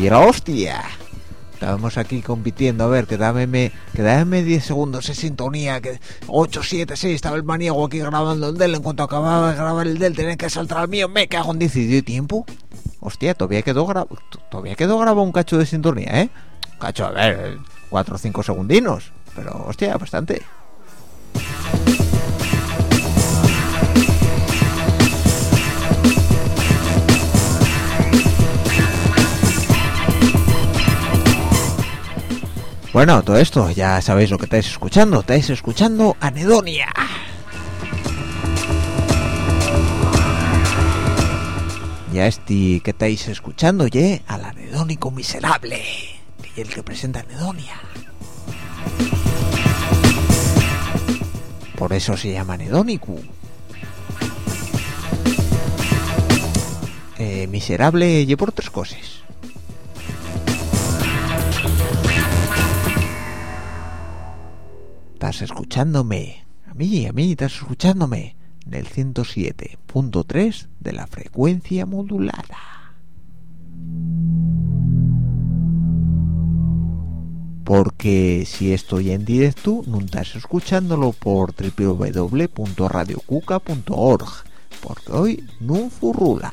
y la hostia. Estábamos aquí compitiendo, a ver, quedábame 10 segundos de sintonía, que 8, 7, 6, estaba el maniego aquí grabando el del, en cuanto acababa de grabar el del tenía que saltar al mío, me cago en 10 y dio tiempo. Hostia, todavía quedó grabado un cacho de sintonía, un cacho, a ver, 4 o 5 segundinos, pero hostia, bastante. Bueno, todo esto, ya sabéis lo que estáis escuchando Anedonia. Ya que estáis escuchando, al anedónico miserable, que es el que presenta Anedonia. Por eso se llama anedónico. Miserable y por 3 cosas. Estás escuchándome, a mí estás escuchándome en el 107.3 de la frecuencia modulada. Porque si estoy en directo, no estás escuchándolo por www.radiocuca.org, porque hoy no furrula.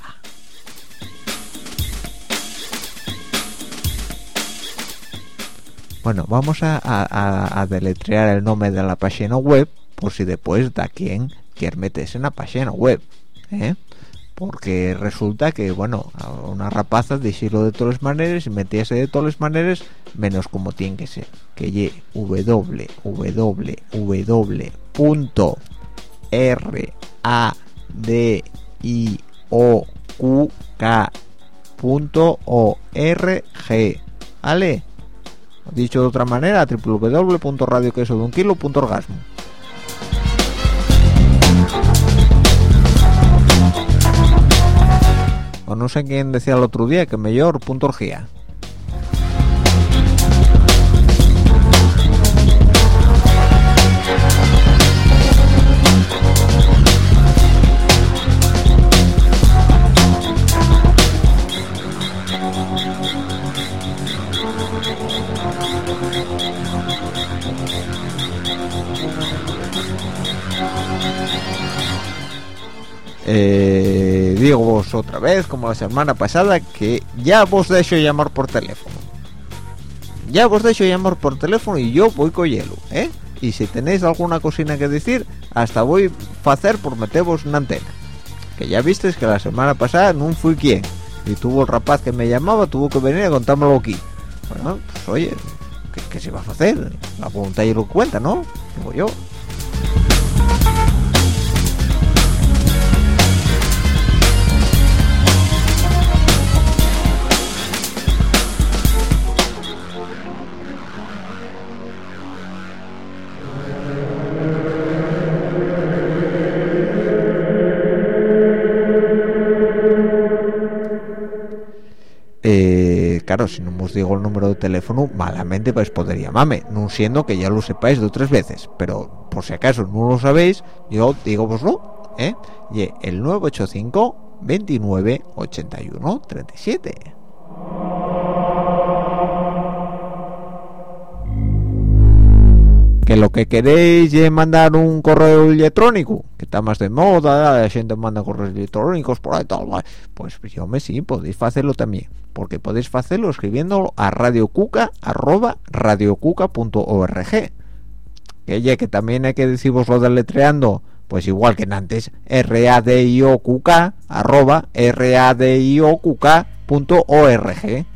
Bueno, vamos a deletrear el nombre de la página web por si después da quien quiere meterse en la página web, porque resulta que, bueno, a una rapaza decirlo de todas maneras y meterse de todas maneras menos como tiene que ser, que ye www.radiocuca.org, ¿vale? Dicho de otra manera, www.radioquesodunquilo.orgasmo. O no sé quién decía el otro día que mejor .orgía. Digo vos otra vez, como la semana pasada, que ya vos dejo llamar por teléfono. Y yo voy con hielo, Y si tenéis alguna cosina que decir, hasta voy a hacer por meteros una antena. Que ya visteis que la semana pasada no fui quien. Y tuvo el rapaz que me llamaba, tuvo que venir a contármelo aquí. Bueno, pues oye, ¿qué se va a hacer? La voluntad y lo cuenta, ¿no? Digo yo. Claro, si no os digo el número de teléfono, malamente vais a poder llamarme, no siendo que ya lo sepáis de 3 veces, pero por si acaso no lo sabéis, yo digo voslo, y el 985 29 81 37. Que lo que queréis es mandar un correo electrónico, que está más de moda, la gente manda correos electrónicos por ahí tal, pues yo sí, podéis hacerlo también, porque podéis hacerlo escribiéndolo a radiocuca@radiocuca.org, que también hay que decirvoslo deletreando, pues igual que antes, radiocuca@radiocuca.org.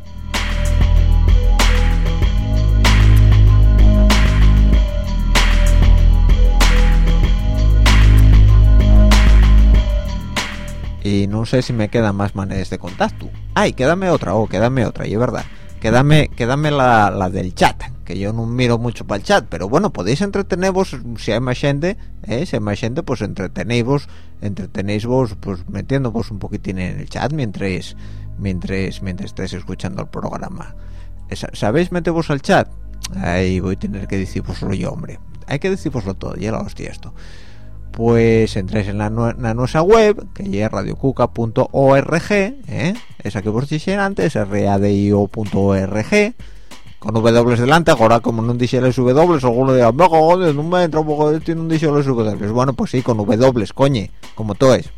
Y no sé si me quedan más maneras de contacto. Ay, quédame otra, y es verdad. Quédame la del chat, que yo no miro mucho para el chat, pero bueno, podéis entreteneros si hay más gente, pues entretenéis pues metiéndovos un poquitín en el chat mientras estéis escuchando el programa. ¿Sabéis meteros al chat? Ahí voy a tener que decirvoslo yo, hombre. Hay que decirvoslo todo, ya la hostia esto. pues entréis en la nuestra web, que es radiocuca.org, esa que vos dije antes, radio.org, con W delante. Ahora, como no dije las W, alguno dirá, no me entra un poco de esto y no dije las W. Bueno, pues sí, con W, coñe, como todo es,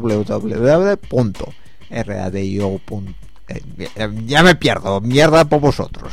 www.radio. Ya me pierdo, mierda por vosotros.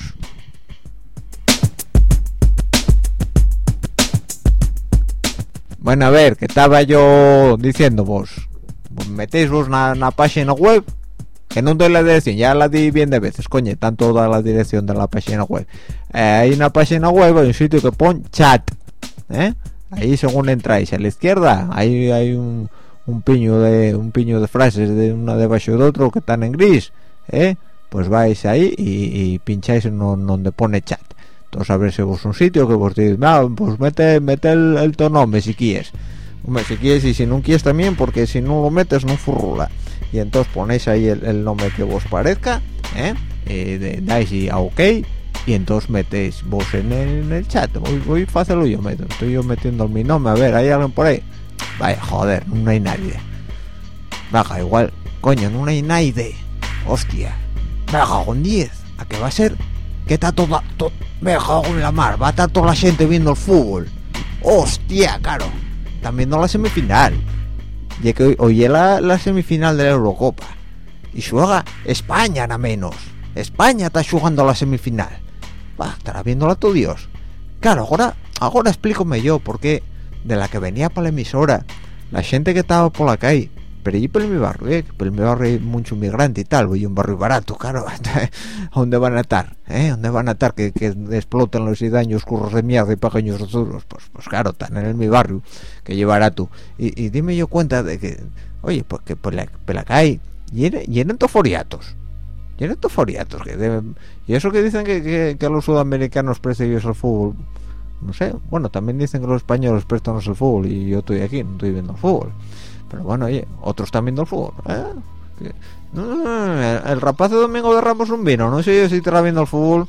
Bueno, a ver, que estaba yo diciendo vos metéis vos una página web, que no doy la dirección, ya la di bien de veces, coño, tanto da la dirección de la página web. Hay una página web, hay un sitio que pone chat, ahí según entráis a la izquierda, ahí hay un piño de frases, de una debajo de otro, que están en gris, pues vais ahí y pincháis en donde pone chat. Entonces a ver si vos un sitio que vos dices, pues mete el tu nombre si quieres. Hombre, si quieres, y si no quieres también, porque si no lo metes no furrula. Y entonces ponéis ahí el nombre que vos parezca, dais a OK, y entonces metéis vos en el chat. Voy a hacerlo yo, estoy yo metiendo mi nombre. A ver, ¿hay alguien por ahí? Vaya, joder, no hay nadie. Baja, igual, coño, no hay nadie. Hostia, baja con 10. ¿A qué va a ser? Que está toda me cago en la mar, va a estar toda la gente viendo el fútbol. Hostia, claro, están viendo la semifinal, ya que hoy es la semifinal de la Eurocopa y juega España, nada menos. España está jugando la semifinal, estará viéndola todo Dios. Claro, ahora explícame yo por qué de la que venía para la emisora la gente que estaba por la calle, pero allí por mi barrio, por mi barrio hay mucho inmigrante y tal, voy a un barrio barato, claro. ¿Dónde van a estar? ¿Dónde van a estar que exploten los daños curros de mierda y pequeños duros? Pues claro, están en mi barrio, que lleva barato. Y dime yo cuenta de que, oye, pues que por la calle llenen toforiatos. Y eso que dicen que los sudamericanos prestan ellos al fútbol, no sé, bueno, también dicen que los españoles prestan el fútbol y yo estoy aquí, no estoy viendo el fútbol. Pero bueno, oye, otros están viendo el fútbol, No, el rapaz de Domingo de Ramos un vino, no sé yo si estará viendo el fútbol.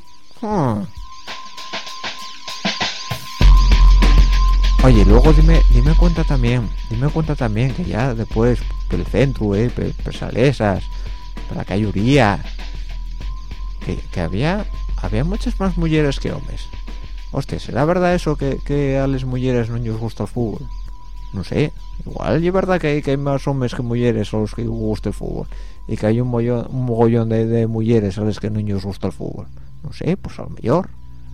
Oye, luego dime cuenta también que ya después que el centro, Salesas, para la Cayuría, que había muchas más mujeres que hombres. Hostia, ¿será verdad eso que a las mujeres no les gusta el fútbol? No sé, igual es verdad que hay más hombres que mujeres a los que gusta el fútbol, y que hay un mogollón de mujeres a las que no les gusta el fútbol. No sé, pues a lo mejor.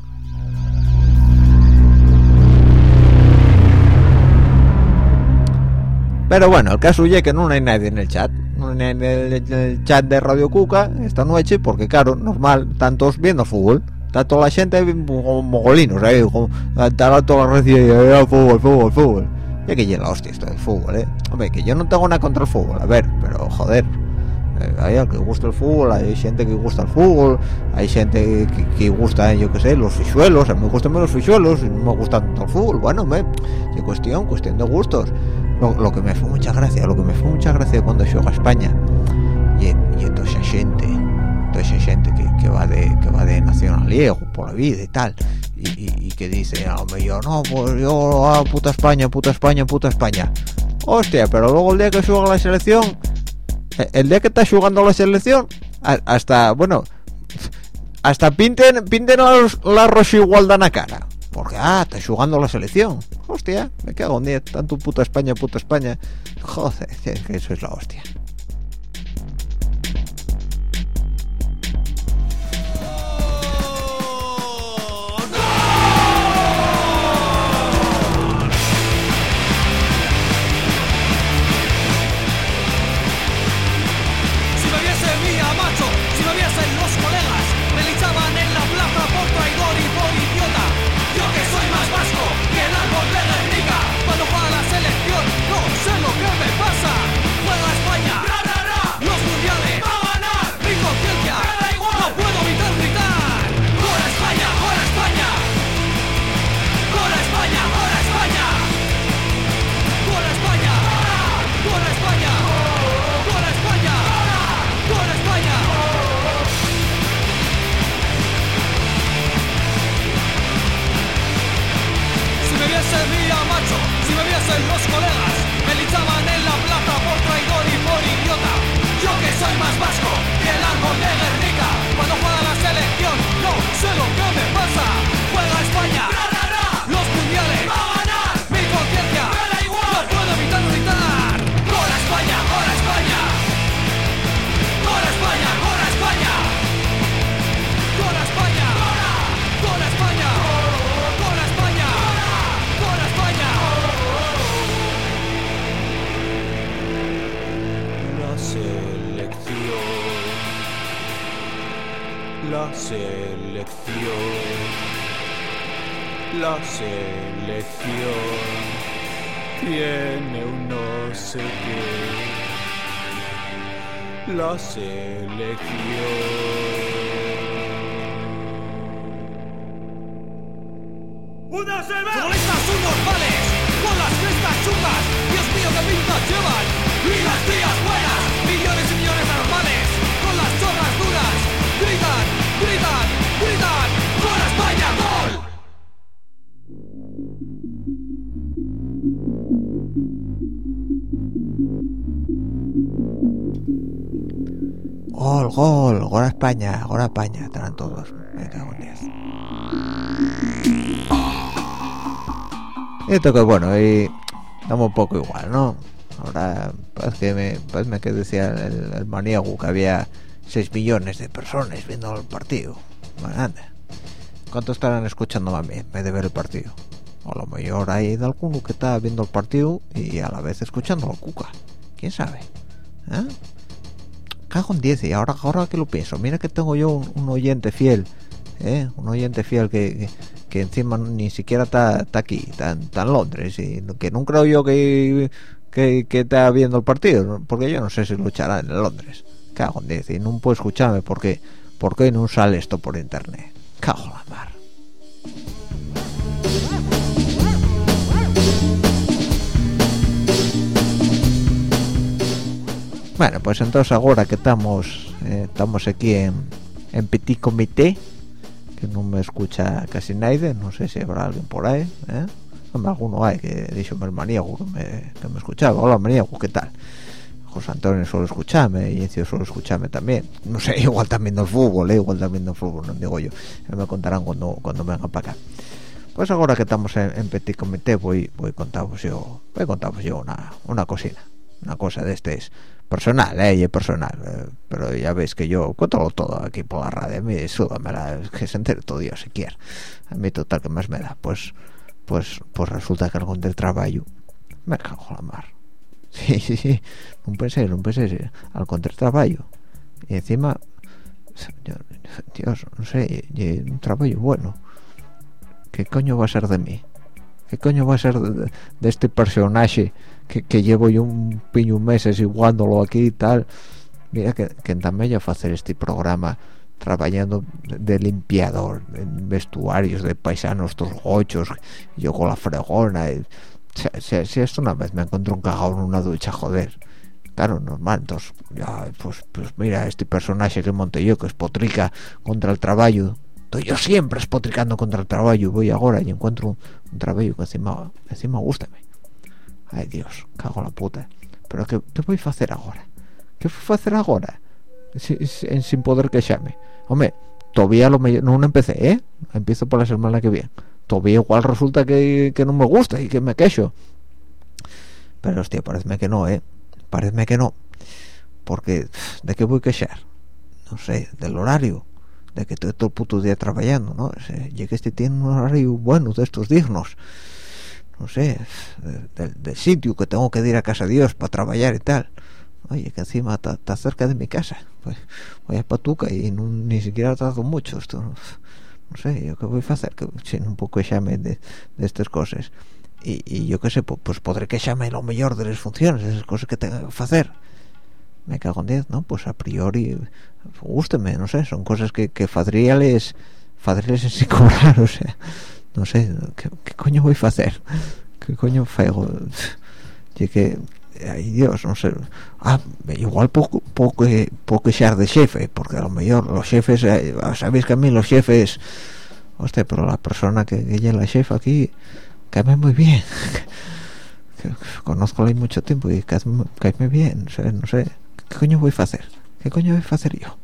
Pero bueno, el caso es que no hay nadie en el chat. No hay nadie en el chat de Radio Cuca esta noche, porque claro, normal, están todos viendo fútbol. Está toda la gente como mogolinos, está toda la red fútbol. Ya que llega la hostia esto del fútbol, Hombre, que yo no tengo nada contra el fútbol, a ver, pero joder, hay al que gusta el fútbol, hay gente que gusta el fútbol, hay gente que gusta, yo qué sé, los fichuelos. A mí me gustan los fichuelos y no me gusta tanto el fútbol. Bueno, es cuestión de gustos. Lo que me fue mucha gracia cuando juega España y toda esa gente que va de nacionaliego por la vida y tal, y que dice, hombre, yo no, pues yo, puta España. Hostia, pero luego el día que juega la selección, el día que está jugando la selección, hasta pinten la rosigualda en la cara, porque está jugando la selección. Hostia, me cago en 10, tanto puta España. Joder, que eso es la hostia. Sevilla, macho. Si me viesen los colegas, me linchaban en la plaza por traidor y por idiota. Yo que soy más vasco que el árbol de Guernica. Cuando juega la selección, no sé lo que me pasa. Juega España, los mundiales, va a ganar. Mi conciencia, me da igual, no puedo evitar gritar. ¡Gora España, gora España! ¡Gora España, gora España! ¡Gora España! ¡Gora España! ¡Gora España! ¡Gora España! La selección, la selección, la selección tiene un no sé qué. La selección. ¡Una cerveza! ¡Futbolistas subnormales! ¡Con las crestas chungas! ¡Dios mío, qué pintas llevan! ¡Y las tías buenas! ¡Millones y millones de normales! ¡Con las chorras duras! ¡Gritan! ¡Gritan! ¡Gritan! ¡Gol España! ¡Gol! Gol, gol, gol a España, estarán todos. Me cago en 10. Esto que bueno, y estamos un poco igual, ¿no? Ahora parece que decía el maníaco que había 6 millones de personas viendo el partido. Bueno, anda. ¿Cuántos estarán escuchando a mí en vez de ver el partido? O a lo mejor hay de alguno que está viendo el partido y a la vez escuchando la cuca. ¿Quién sabe? ¿Eh? Cago en 10, y ahora que lo pienso, mira que tengo yo un oyente fiel, un oyente fiel que encima ni siquiera está aquí, está en Londres, y que no creo yo que está viendo el partido, porque yo no sé si luchará en Londres. Cago en 10, y no puedo escucharme porque no sale esto por internet. Cago en la mar. Bueno, pues entonces ahora que estamos aquí en petit comité, que no me escucha casi nadie, no sé si habrá alguien por ahí, Hombre, alguno hay que dicho el maníaco que me escuchaba. Hola maníaco, ¿qué tal? José Antonio suele escucharme y Encio suele escucharme también, no sé, igual también del fútbol, no digo yo, ya me contarán cuando vengan para acá. Pues ahora que estamos en petit comité voy a contaros yo una cosina, una cosa de este es personal, pero ya veis que yo cuento todo aquí por la radio. A mí súdamela, que se entere todo Dios si quiere. A mí total que más me da, pues resulta que algo del trabajo me cago en la mar. Sí, no pensé algo del trabajo y encima Dios, no sé, un trabajo bueno. ¿Qué coño va a ser de mí? ¿Qué coño va a ser de este personaje que llevo yo un piño meses igualándolo aquí y tal? Mira que también yo hacer este programa trabajando de limpiador en vestuarios de paisanos todos gochos, yo con la fregona si esto una vez me encontré un cagado en una ducha, joder, claro, normal. Entonces ya, pues mira, este personaje que monté yo que es potrica contra el trabajo. Estoy yo siempre espotricando contra el trabajo, voy ahora y encuentro un trabajo que encima gústame. Ay Dios, cago en la puta. Pero ¿qué voy a hacer ahora? ¿Qué voy a hacer ahora? Sin poder quejarme. Hombre, todavía no empecé, empiezo por la semana que viene. Todavía igual resulta que no me gusta y que me quejo. Pero hostia, parece que no, parece que no. Porque ¿de qué voy a quejar? No sé, del horario, de que estoy todo el puto día trabajando, ¿no? Ya que tiene un horario bueno de estos dignos, no sé, del sitio que tengo que ir a casa de Dios para trabajar y tal. Oye, que encima está cerca de mi casa, pues voy a Patuca y ni siquiera tardo mucho. Esto no sé, yo qué voy a hacer, que un poco llame de estas cosas, y yo qué sé, pues podré quejarme lo mejor de las funciones, de esas cosas que tengo que hacer. Me cago en 10, ¿no? Pues a priori gústeme, no sé, son cosas que fadríales sin cobrar, o sea, no sé, ¿qué coño voy a hacer? ¿Qué coño fego? Y que, ay Dios, no sé, igual poco quejar de jefe, porque a lo mejor los jefes, sabéis que a mí los jefes, hostia, pero la persona que es la jefa aquí, cae muy bien. conozco hay mucho tiempo y caeme bien, no sé, ¿qué coño voy a hacer? ¿Qué coño voy a hacer yo?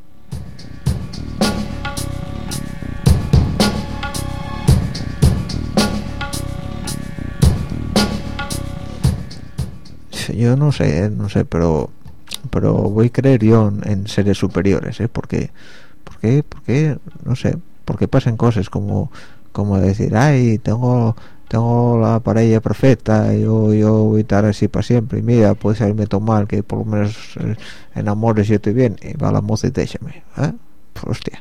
Yo no sé, pero voy a creer yo en seres superiores, porque no sé, porque pasan cosas como decir, ay, tengo la pareja perfecta, yo voy a estar así para siempre, y mira, puede salirme todo mal, que por lo menos en amores yo estoy bien, y va la moza y déjame, pues hostia.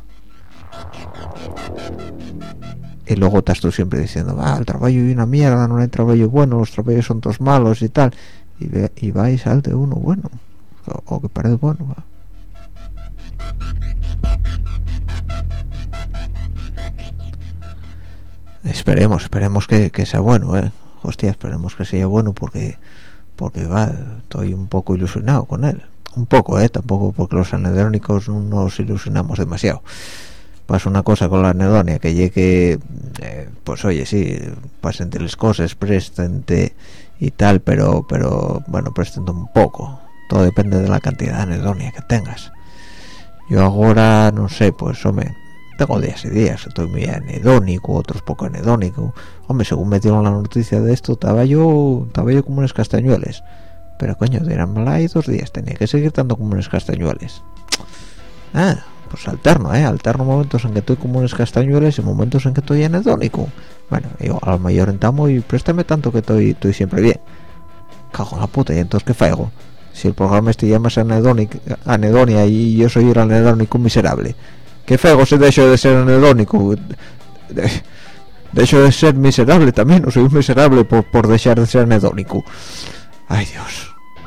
Y luego estás tú siempre diciendo, el trabajo es una mierda, no hay trabajo bueno, los trabajos son todos malos y tal, y va y salte uno bueno, o que parece bueno, ¿va? Esperemos que sea bueno, hostia, esperemos que sea bueno porque va, estoy un poco ilusionado con él, un poco, tampoco, porque los anedónicos no nos ilusionamos demasiado. Pasa una cosa con la anedonia, que llegue, pues oye, sí, pasen las cosas, préstente y tal, pero bueno, préstente un poco, todo depende de la cantidad de anedonia que tengas. Yo ahora, no sé, pues hombre, tengo días y días, estoy muy anedónico, otros poco anedónico. Hombre, según me dieron la noticia de esto, estaba yo como unos castañueles, pero coño, diránmela ahí 2 días, tenía que seguir estando como unos castañueles. Pues alterno momentos en que estoy como unos castañueles y momentos en que estoy anedónico. Bueno, yo a lo mejor entamo y préstame tanto que estoy siempre bien. Cago en la puta, y entonces ¿qué faigo? Si el programa este llama anedonia y yo soy el anedónico miserable, ¿qué faigo si dejo de ser anedónico? Dejo de ser miserable también, no soy un miserable por dejar de ser anedónico. Ay, Dios.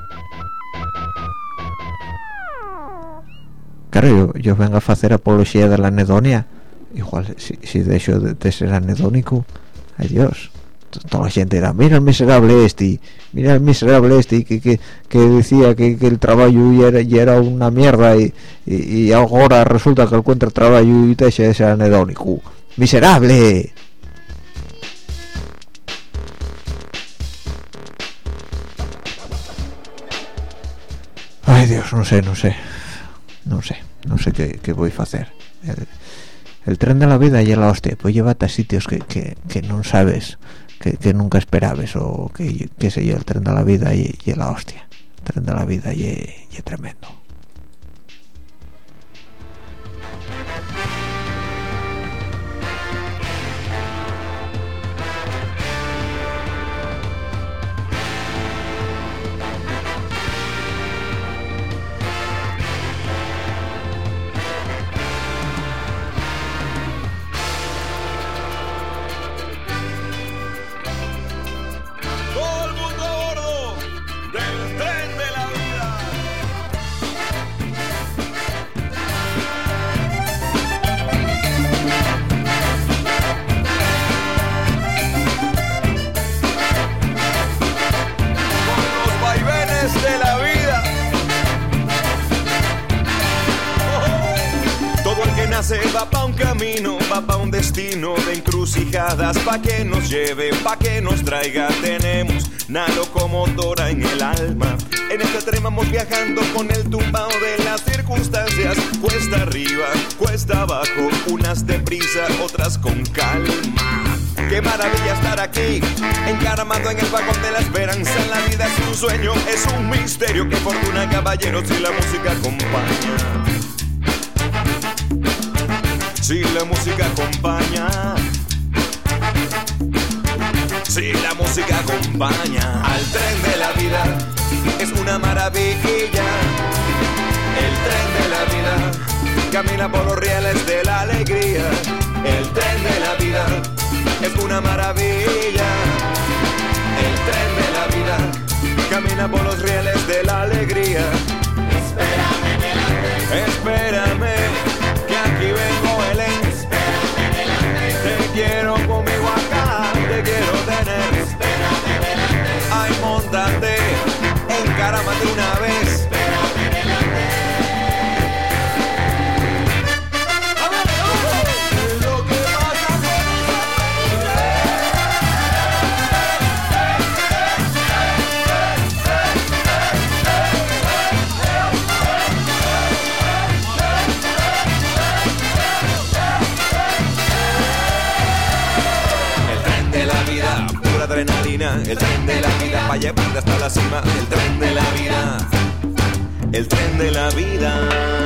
Claro, yo vengo a hacer apología de la anedonia, igual si dejo de ser anedónico, ay Dios, toda la gente dirá, mira el miserable este que decía que el trabajo ya era una mierda y ahora resulta que encuentra trabajo y deja de ser anedónico, miserable. Ay Dios, no sé qué voy a hacer. El tren de la vida y la hostia, pues llévate a sitios que no sabes, que nunca esperabas, o que qué sé yo, el tren de la vida y la hostia. El tren de la vida y tremendo. Va pa' un camino, va pa' un destino de encrucijadas, pa' que nos lleve, pa' que nos traiga. Tenemos una locomotora en el alma. En este tren vamos viajando con el tumbao de las circunstancias. Cuesta arriba, cuesta abajo, unas deprisa, otras con calma. Qué maravilla estar aquí, encaramado en el vagón de la esperanza. La vida es un sueño, es un misterio. Qué fortuna, caballeros, si la música acompaña. Si la música acompaña, si la música acompaña al tren de la vida, es una maravilla. El tren de la vida camina por los rieles de la alegría. El tren de la vida es una maravilla. El tren de la vida camina por los rieles de la alegría. Espérame delante, espérame, que aquí vengo Belén. Espérame delante, te quiero conmigo acá, te quiero tener. Espérame delante, ay, móntate, encáramate una vez. Espérame delante. Lo que pasa con pura adrenalina, el tren de la vida para llevarte hasta la cima, el tren de la vida, el tren de la vida.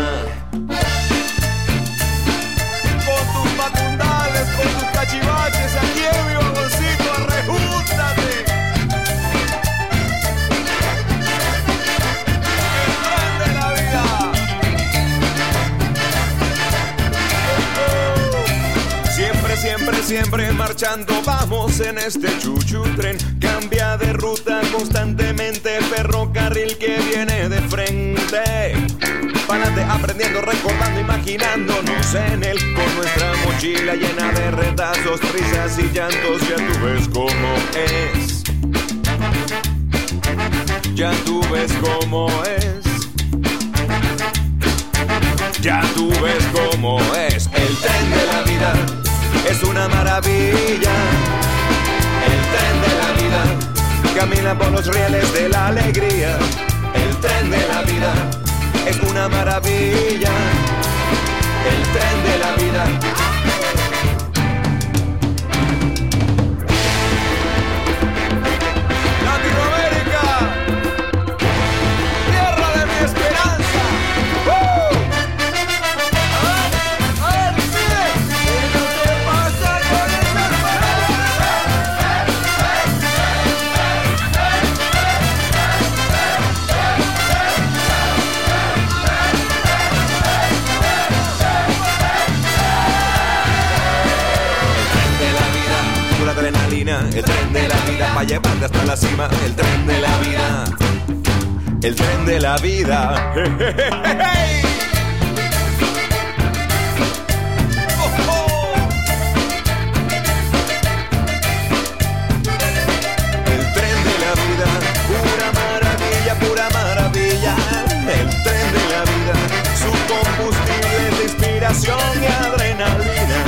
Con tus macundales, con tus cachivaches, aquí en mi vagoncito, arrejúntate. El tren de la vida. Siempre, siempre, siempre marchando vamos en este chuchu tren. Cambia de ruta constantemente, ferrocarril que viene de frente. Pa'lante aprendiendo, recordando, imaginándonos en él, con nuestra mochila llena de retazos, risas y llantos. Ya tú ves cómo es, ya tú ves cómo es, ya tú ves cómo es. El tren de la vida es una maravilla. El tren de la vida camina por los rieles de la alegría. El tren de la vida es una maravilla. El tren de la vida. Latinoamérica, tierra de mi esperanza. A ver, pide. ¿Qué pasa con esa adrenalina, el tren de la vida para llevarte hasta la cima, el tren de la vida, el tren de la vida. Hey, hey, hey, hey. Oh, oh. El tren de la vida, pura maravilla, pura maravilla. El tren de la vida, su combustible de inspiración y adrenalina.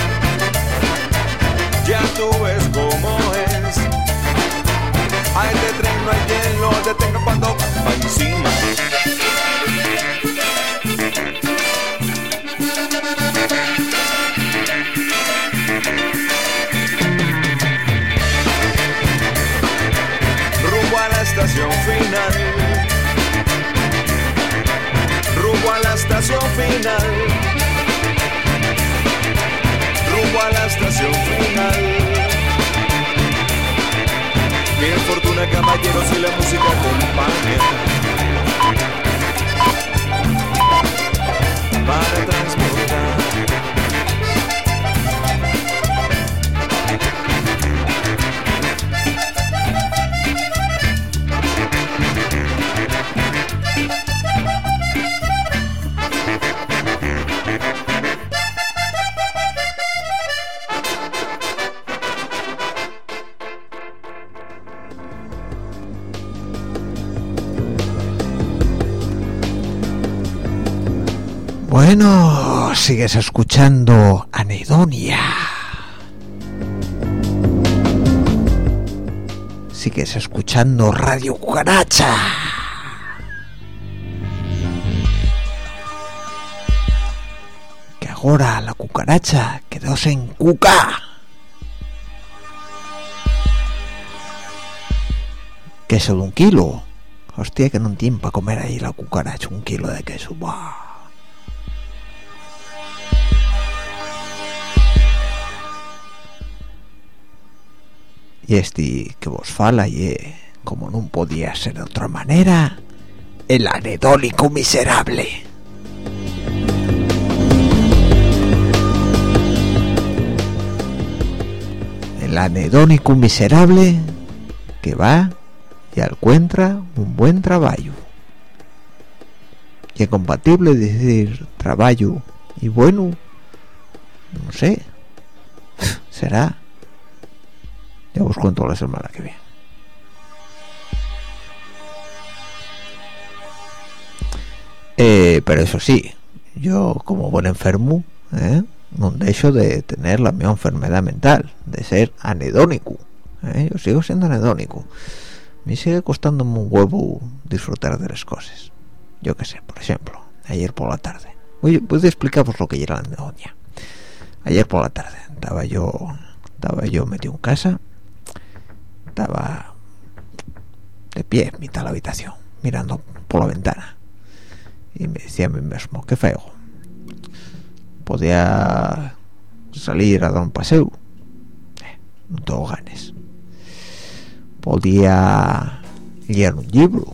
Ya tú ves cómo es. A este tren no hay quien lo detenga cuando va encima. Rumbo a la estación final. Rumbo a la estación final. Rumbo a la estación final. Qué fortuna, caballeros, si la música acompaña para transportar. Bueno, sigues escuchando Anedonia. Sigues escuchando Radio Cucaracha. Que ahora la cucaracha quedóse en cuca. Queso de 1 kilo. Hostia, que no tiene para comer ahí la cucaracha 1 kilo de queso. ¡Bah! Y este que vos fala como no podía ser de otra manera, el anedónico miserable. El anedónico miserable que va y encuentra un buen trabajo. Y es compatible decir trabajo y bueno, no sé, será. Ya os cuento la semana que viene. Pero eso sí, yo como buen enfermo, no dejo de tener la misma enfermedad mental, de ser anedónico. Yo sigo siendo anedónico. Me sigue costándome un huevo disfrutar de las cosas. Yo qué sé, por ejemplo, ayer por la tarde. Voy a explicaros lo que era la anedonia. Ayer por la tarde estaba yo metido en casa estaba de pie en mitad de la habitación mirando por la ventana y me decía a mí mismo, qué feo, podía salir a dar un paseo, no tengo ganas, podía leer un libro,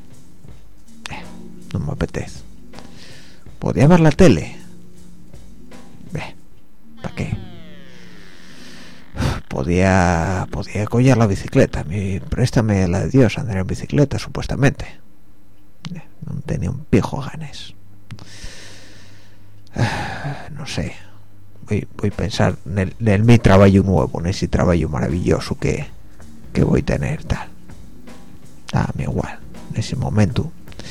no me apetece, podía ver la tele, ¿para qué? Podía coger la bicicleta, préstame la de Dios, andar en bicicleta supuestamente, no tenía un pijo ganas, no sé, voy a pensar en mi trabajo nuevo, en ese trabajo maravilloso que voy a tener, tal, me igual, en ese momento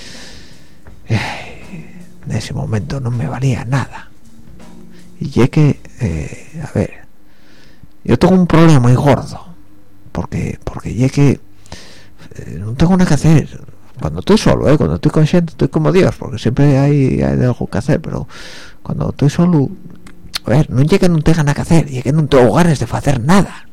no me valía nada. Y es que a ver, yo tengo un problema muy gordo porque ya que no tengo nada que hacer cuando estoy solo, cuando estoy consciente estoy como Dios, porque siempre hay algo que hacer, pero cuando estoy solo, a ver, no es que no tenga nada que hacer, es que no tengo ganas de hacer nada,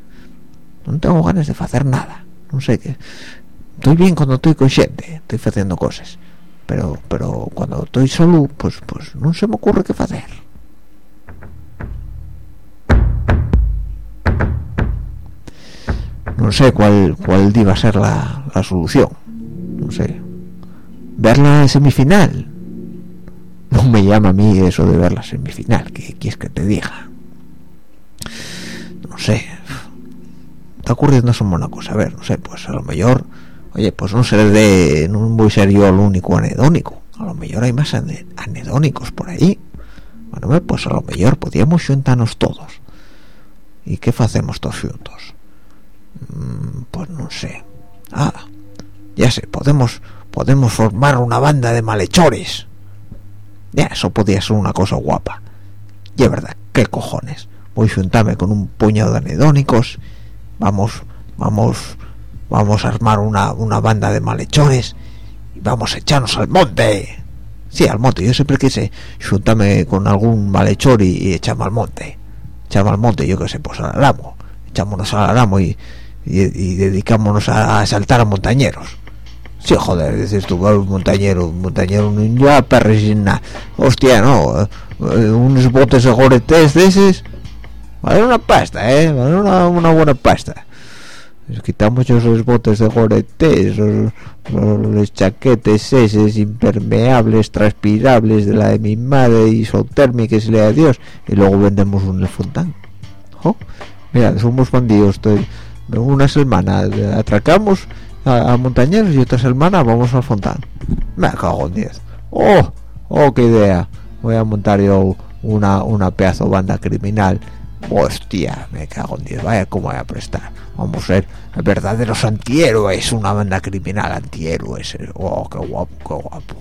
no sé qué, estoy bien cuando estoy consciente, estoy haciendo cosas, pero cuando estoy solo pues no se me ocurre qué hacer. No sé cuál iba a ser la solución, no sé, ver la semifinal, no me llama a mí eso de ver la semifinal, ¿qué quieres que te diga? No sé, está ocurriendo una cosa, a ver, no sé, pues a lo mejor, oye, pues no voy a ser yo el único anedónico, a lo mejor hay más anedónicos por ahí, bueno, pues a lo mejor podríamos juntarnos todos, ¿y qué hacemos todos juntos? Pues no sé, ya sé, podemos formar una banda de malhechores, ya, eso podría ser una cosa guapa, y es verdad, qué cojones, voy a juntarme con un puñado de anedónicos, vamos a armar una banda de malhechores y vamos a echarnos al monte. Sí, al monte, yo siempre quise juntarme con algún malhechor y echarme al monte, yo qué sé, pues al Alamo, echámonos al Alamo y dedicámonos a saltar a montañeros. Sí, joder, dices tú, un montañero ya perre sin nada, hostia, no, unos botes de goretés de esos vale una pasta, vale una buena pasta. Les quitamos esos botes de goretés, los chaquetes esos impermeables, transpirables de la de mi madre, isotérmica, que se le da a Dios, y luego vendemos un elefantán. Mira, somos bandidos, una semana atracamos a montañeros y otra semana vamos al fontán. Me cago en 10. Qué idea, voy a montar yo una pedazo de banda criminal. Hostia, me cago en 10, vaya cómo voy a prestar, vamos a ser verdaderos antihéroes, una banda criminal antihéroes. Qué guapo.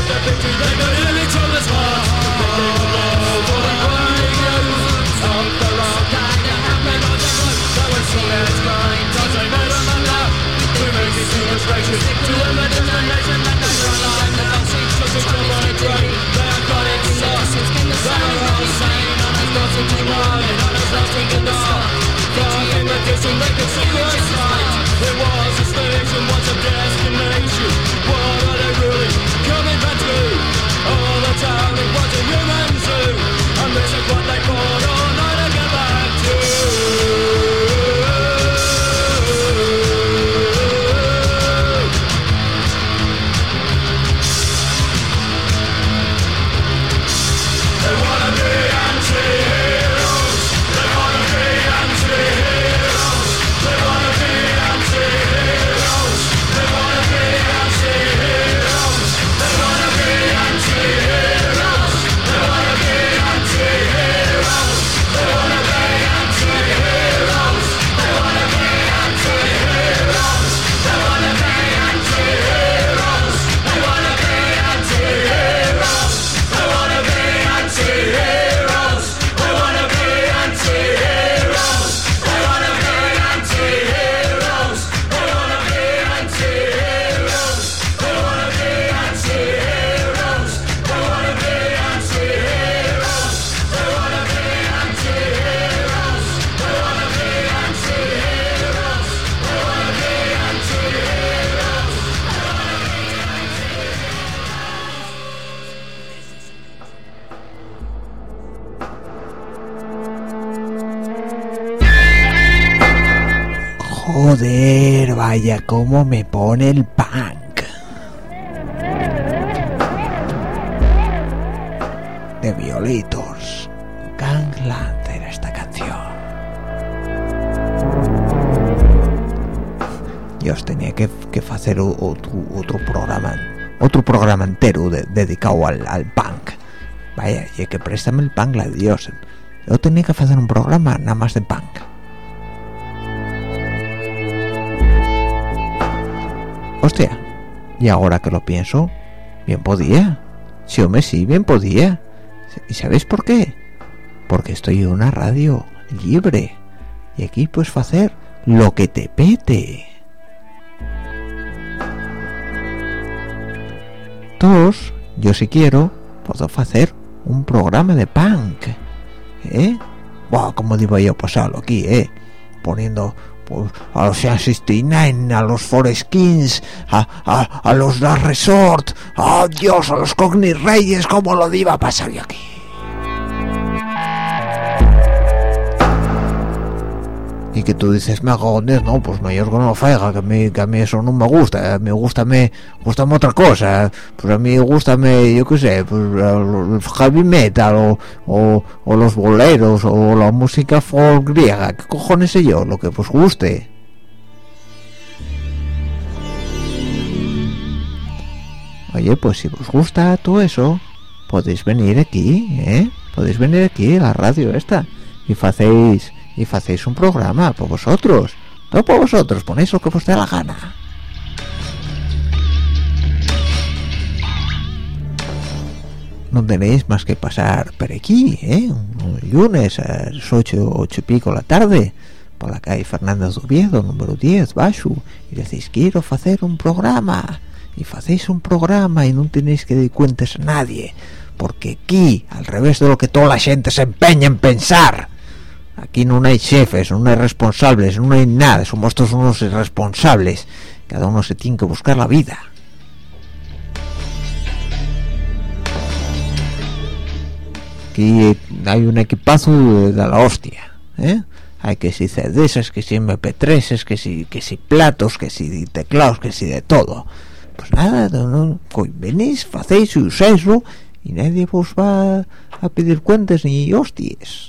Joder, vaya cómo me pone el punk. The Violators, Gangland era esta canción. Yo os tenía que hacer otro programa entero dedicado al punk. Vaya, y que préstame el punk, la de Dios. Yo tenía que hacer un programa nada más de punk. Hostia, y ahora que lo pienso, bien podía. Sí, hombre, sí, bien podía. ¿Y sabéis por qué? Porque estoy en una radio libre y aquí puedes hacer lo que te pete. Todos, yo si quiero, puedo hacer un programa de punk, Buah, como digo yo, pasarlo aquí, poniendo pues, a los 69, a los Forest Kings, a los Dark Resort, a Dios, a los Cogni Reyes, como lo iba a pasar yo aquí. Y que tú dices, me hago no, pues mayor que no lo faiga, que a mí eso no me gusta, me gusta otra cosa, pues a mí gustame, yo qué sé, pues el heavy metal o los boleros o la música folk griega, qué cojones sé yo, lo que pues guste. Oye, pues si os gusta todo eso, podéis venir aquí, podéis venir aquí a la radio esta y hacéis un programa por vosotros, todo por vosotros, ponéis lo que os dé la gana. No tenéis más que pasar por aquí, un lunes a las 8 y pico de la tarde, por la calle Fernández de Oviedo, número 10, Baixo, y decís, quiero hacer un programa, y hacéis un programa y no tenéis que dar cuentas a nadie, porque aquí, al revés de lo que toda la gente se empeña en pensar, aquí no hay jefes, no hay responsables, no hay nada, somos todos unos irresponsables, cada uno se tiene que buscar la vida. Aquí hay un equipazo de la hostia, hay que si CDs, que si MP3, que si platos, que si teclados, que si de todo. Pues nada, venís, hacéis y usáislo y nadie os va a pedir cuentas ni hostias.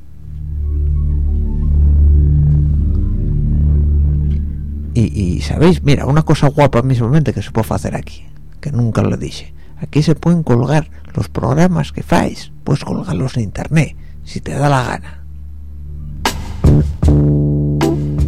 Y sabéis, mira, una cosa guapa mismamente que se puede hacer aquí, que nunca lo dije, aquí se pueden colgar los programas que fáis, puedes colgarlos en internet si te da la gana.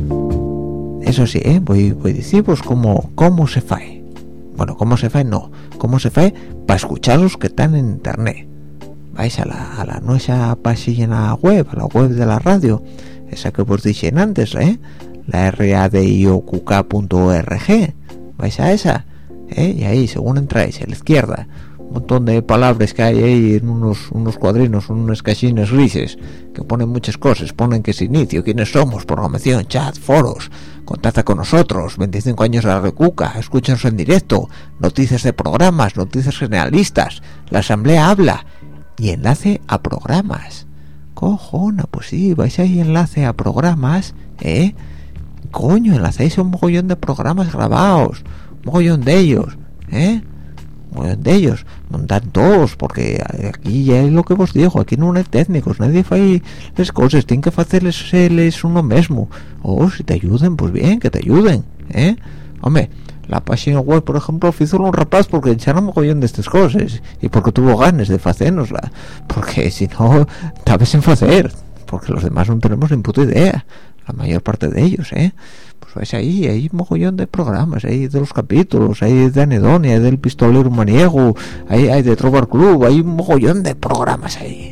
Eso sí, voy a deciros cómo se fae. Bueno, cómo se fae no, ¿Cómo se fe? Para escuchar los que están en internet. Vais a la nuestra página web, a la web de la radio, esa que os dije antes, la radioqk.org. Vais a esa, y ahí según entráis a la izquierda, un montón de palabras que hay ahí en unos cuadrinos, unas cachines grises que ponen muchas cosas. Ponen que es inicio, quiénes somos, programación, chat, foros, contacta con nosotros, 25 años de la Recuca, escúchanos en directo, noticias de programas, noticias generalistas, la asamblea habla y enlace a programas. Cojona, pues sí, vais ahí enlace a programas, coño, enlacéis a un mogollón de programas grabados, un mogollón de ellos, un mogollón de ellos, no dan todos, porque aquí ya es lo que os digo, aquí no hay técnicos, nadie hace las cosas, tienen que hacerles uno mismo. Si te ayuden, pues bien, que te ayuden, hombre. La página web, por ejemplo, hizo un rapaz porque echaron un mogollón de estas cosas y porque tuvo ganas de hacernosla, porque si no, tal vez sin hacer, porque los demás no tenemos ni puta idea, la mayor parte de ellos, pues vais ahí, hay un mogollón de programas, hay de los capítulos, hay de Anedonia, hay del Pistolero Maniego, hay de Trovar Club, hay un mogollón de programas ahí.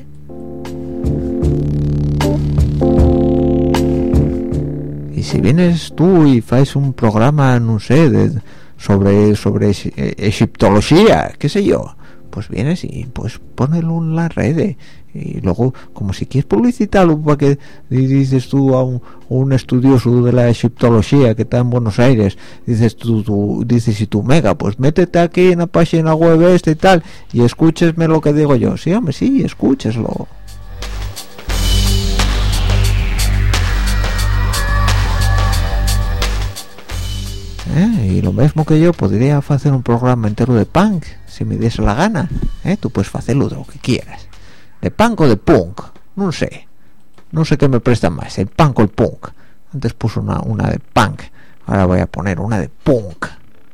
Y si vienes tú y haces un programa, no sé, sobre egiptología, qué sé yo, pues vienes y pues ponelo en la red, y luego, como si quieres publicitarlo, para que dices tú a un estudioso de la egiptología que está en Buenos Aires, dices tú y tú, mega, pues métete aquí en la página web esta y tal, y escúchesme lo que digo yo. Sí, hombre, sí, escúcheslo. Y lo mismo que yo podría hacer un programa entero de punk si me diese la gana. Tú puedes hacerlo de lo que quieras, de punk o de punk, no sé qué me presta más, el punk o el punk. Antes puse una de punk, ahora voy a poner una de punk.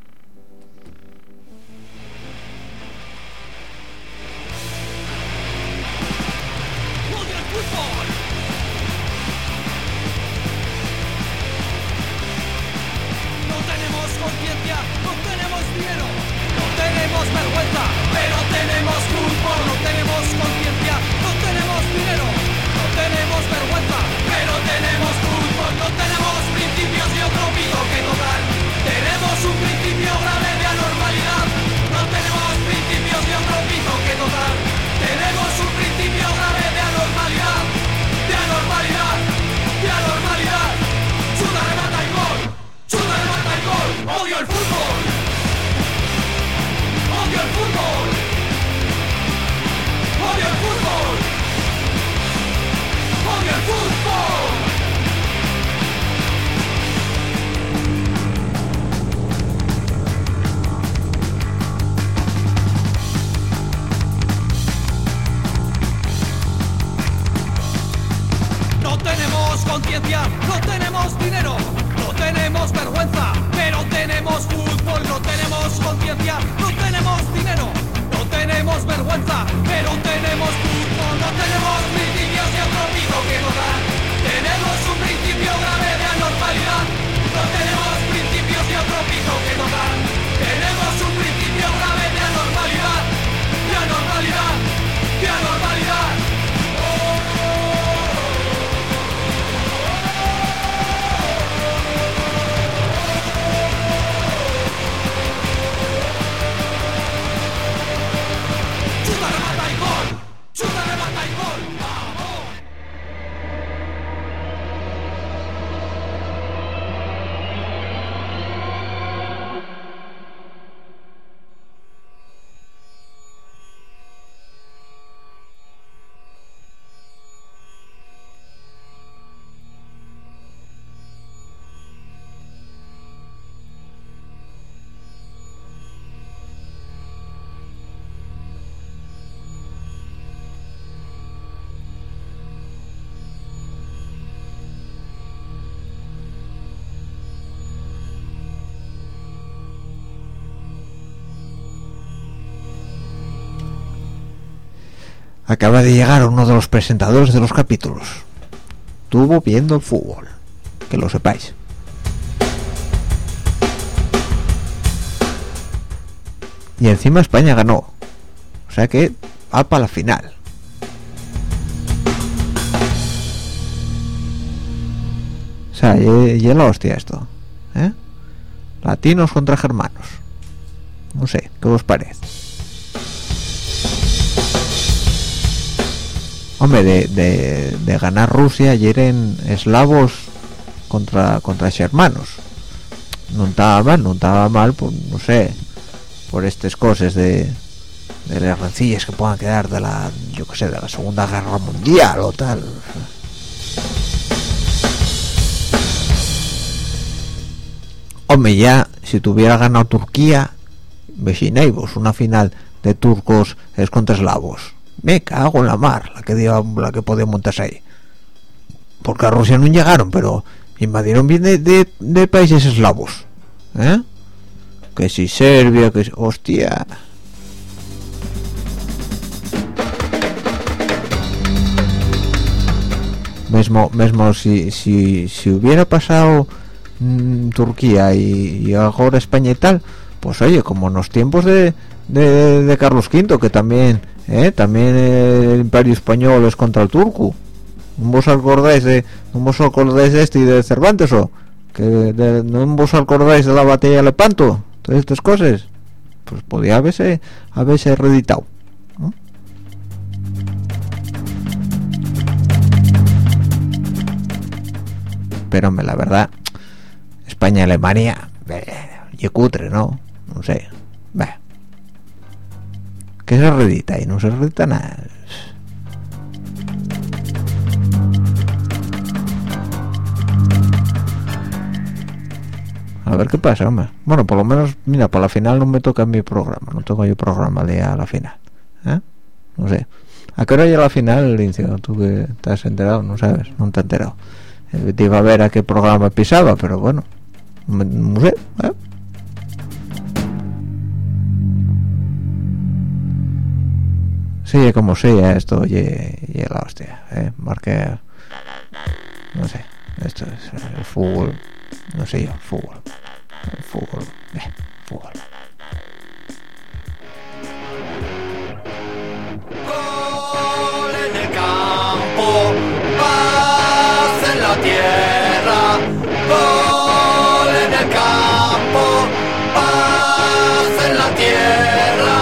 Vergüenza, pero tenemos fútbol, no tenemos conciencia, no tenemos dinero, no tenemos vergüenza, pero tenemos fútbol, no tenemos principios y otro pico que tocar. Tenemos un principio grave de anormalidad, no tenemos principios y otro pico que tocar. Tenemos un principio grave de anormalidad, de anormalidad, de anormalidad. Chuta, remata y gol, chuta, remata y gol. Odio el fútbol. ¡Odio el fútbol! ¡Odio el fútbol! ¡Odio el fútbol! No tenemos conciencia, no tenemos dinero, no tenemos vergüenza, pero tenemos fútbol, no tenemos conciencia, no tenemos dinero, no tenemos vergüenza, pero tenemos fútbol, no tenemos principios y otro pico que nos dan. Tenemos un principio grave de anormalidad, no tenemos principios y otro pico que nos dan. Tenemos un principio grave de anormalidad, de anormalidad, de anormalidad. Acaba de llegar uno de los presentadores de los capítulos. Estuvo viendo el fútbol, que lo sepáis. y encima España ganó, o sea que va para la final. O sea, y la hostia esto, latinos contra germanos, no sé, ¿qué os parece? Hombre, de ganar Rusia y eran eslavos contra germanos. No estaba mal, pues no sé, por estas cosas de las rencillas que puedan quedar de la, yo qué sé, de la Segunda Guerra Mundial o tal. Hombre, ya si tuviera ganado Turquía, vecináis una final de turcos es contra eslavos. Me cago en la mar, la que podía montarse ahí. Porque a Rusia no llegaron, pero invadieron bien de países eslavos, que si Serbia, que si, hostia. Mesmo si hubiera pasado Turquía y ahora España y tal, pues oye, como en los tiempos de Carlos V, que también el Imperio Español es contra el turco. ¿No vos acordáis de este y de Cervantes o no vos acordáis de la batalla de Lepanto? Todas estas cosas, pues podía haberse reeditado, ¿no? Pero la verdad, España y Alemania y cutre, ¿no? No sé, ¿qué se reedita? Y no se reedita nada. A ver qué pasa, hombre. Bueno, por lo menos, mira, para la final no me toca mi programa, no tengo yo programa de a la final, no sé. ¿A qué hora llega la final, Lincio? Tú que estás enterado, no sabes, no te has enterado. Te iba a ver a qué programa pisaba, pero bueno, no sé, Sí, como sea, esto y la hostia, marque, no sé, esto es el fútbol, no sé yo, fútbol. Gol en el campo, paz en la tierra. Gol en el campo, paz en la tierra.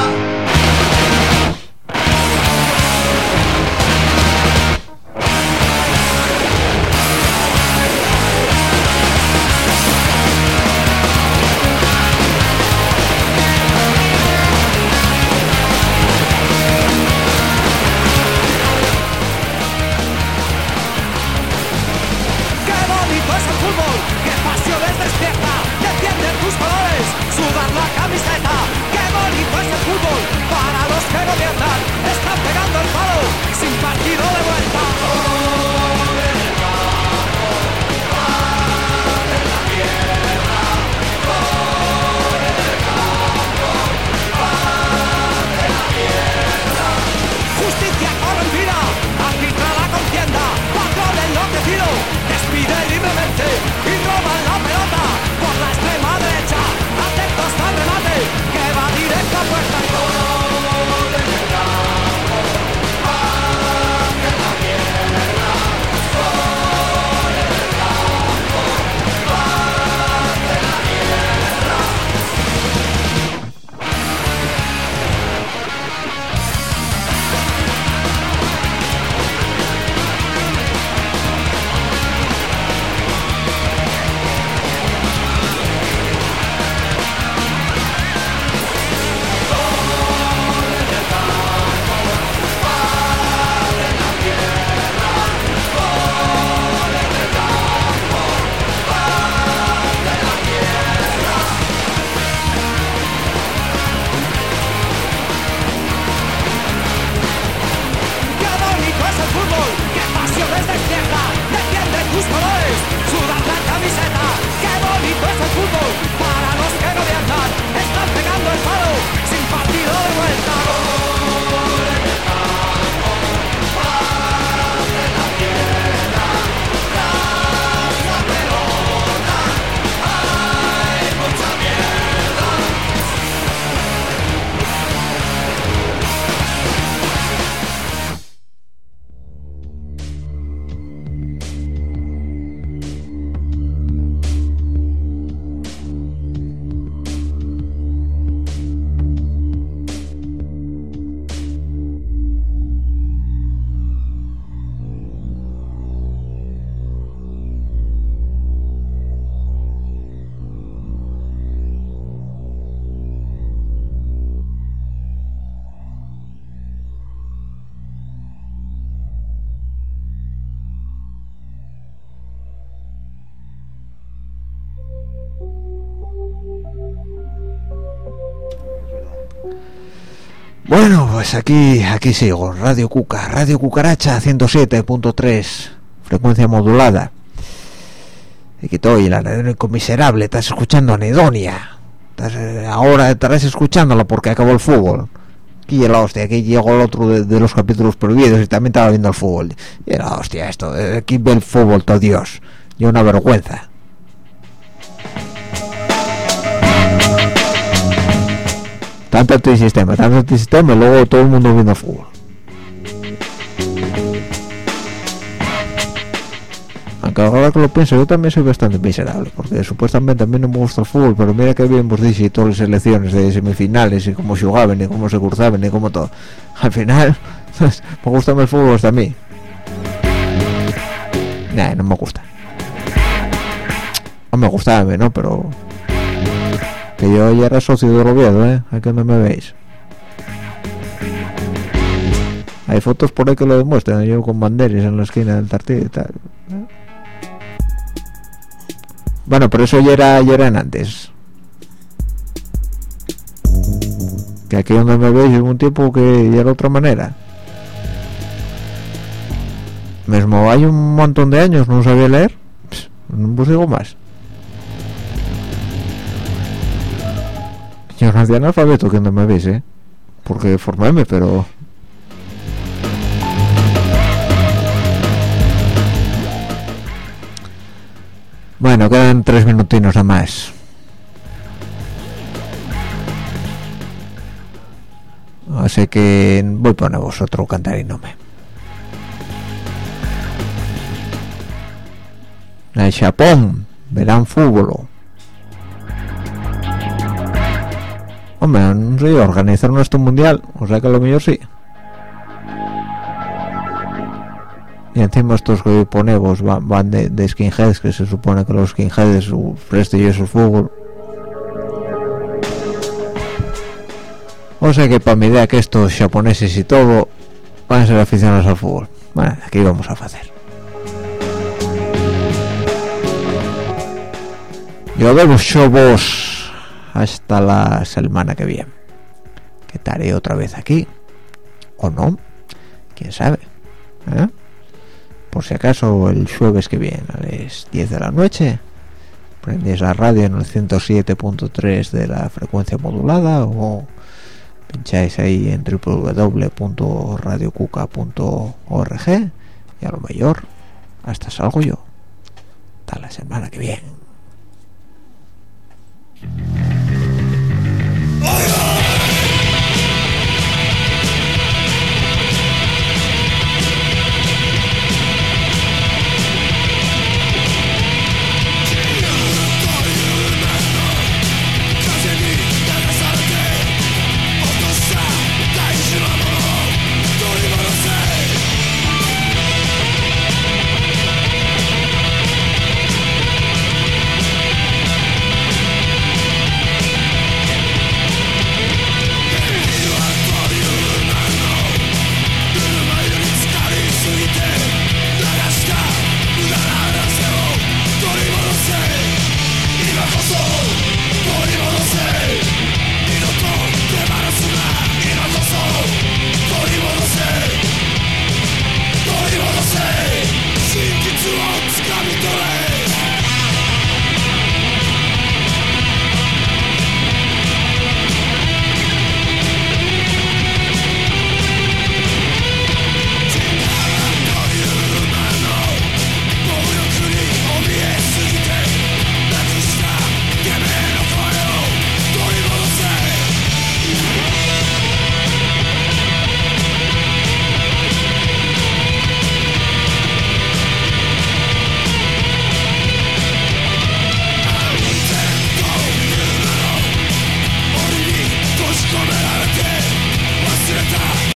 Bueno, pues aquí sigo, Radio Cucaracha 107.3, frecuencia modulada. Y que estoy, el anedónico miserable, estás escuchando Anedonia. Ahora estarás escuchándola porque acabó el fútbol. Aquí la hostia, aquí llegó el otro de los capítulos prohibidos y también estaba viendo el fútbol. Y la hostia, esto, aquí ve el fútbol, todo Dios. Y una vergüenza. Tanto antisistema, y luego todo el mundo viendo fútbol. Aunque ahora que lo pienso, yo también soy bastante miserable, porque supuestamente a mí no me gusta el fútbol, pero mira que bien vos dicho todas las selecciones de semifinales y cómo jugaban y cómo se cruzaban y cómo todo. Al final, me gusta más el fútbol hasta a mí. Nah, no me gusta. No me gustaba, ¿no? Pero que yo ya era socio del Oviedo, aquí no me veis. Hay fotos por ahí que lo demuestran, yo con banderas en la esquina del partido y tal. Bueno, pero eso ya eran antes. Que aquí donde me veis es un tiempo que ya era otra manera. Mismo hay un montón de años, no sabía leer. No os digo más. Yo nací analfabeto que no me veis, porque formarme, pero... Bueno, quedan 3 minutinos a más. Así que voy a poner vosotros cantarinome. En Japón verán fútbol. Hombre, no sé, organizaron esto mundial, o sea que a lo mejor sí. Y encima estos que ponemos van de skinheads, que se supone que los skinheads su prestigioso fútbol. O sea que para mi idea que estos japoneses y todo van a ser aficionados al fútbol. Bueno, aquí vamos a hacer. Yo vemos vos hasta la semana que viene, que estaré otra vez aquí o no, quién sabe, por si acaso el jueves que viene a las 10 de la noche prendéis la radio en el 107.3 de la frecuencia modulada o pincháis ahí en www.radiocuca.org y a lo mejor hasta salgo yo. Hasta la semana que viene.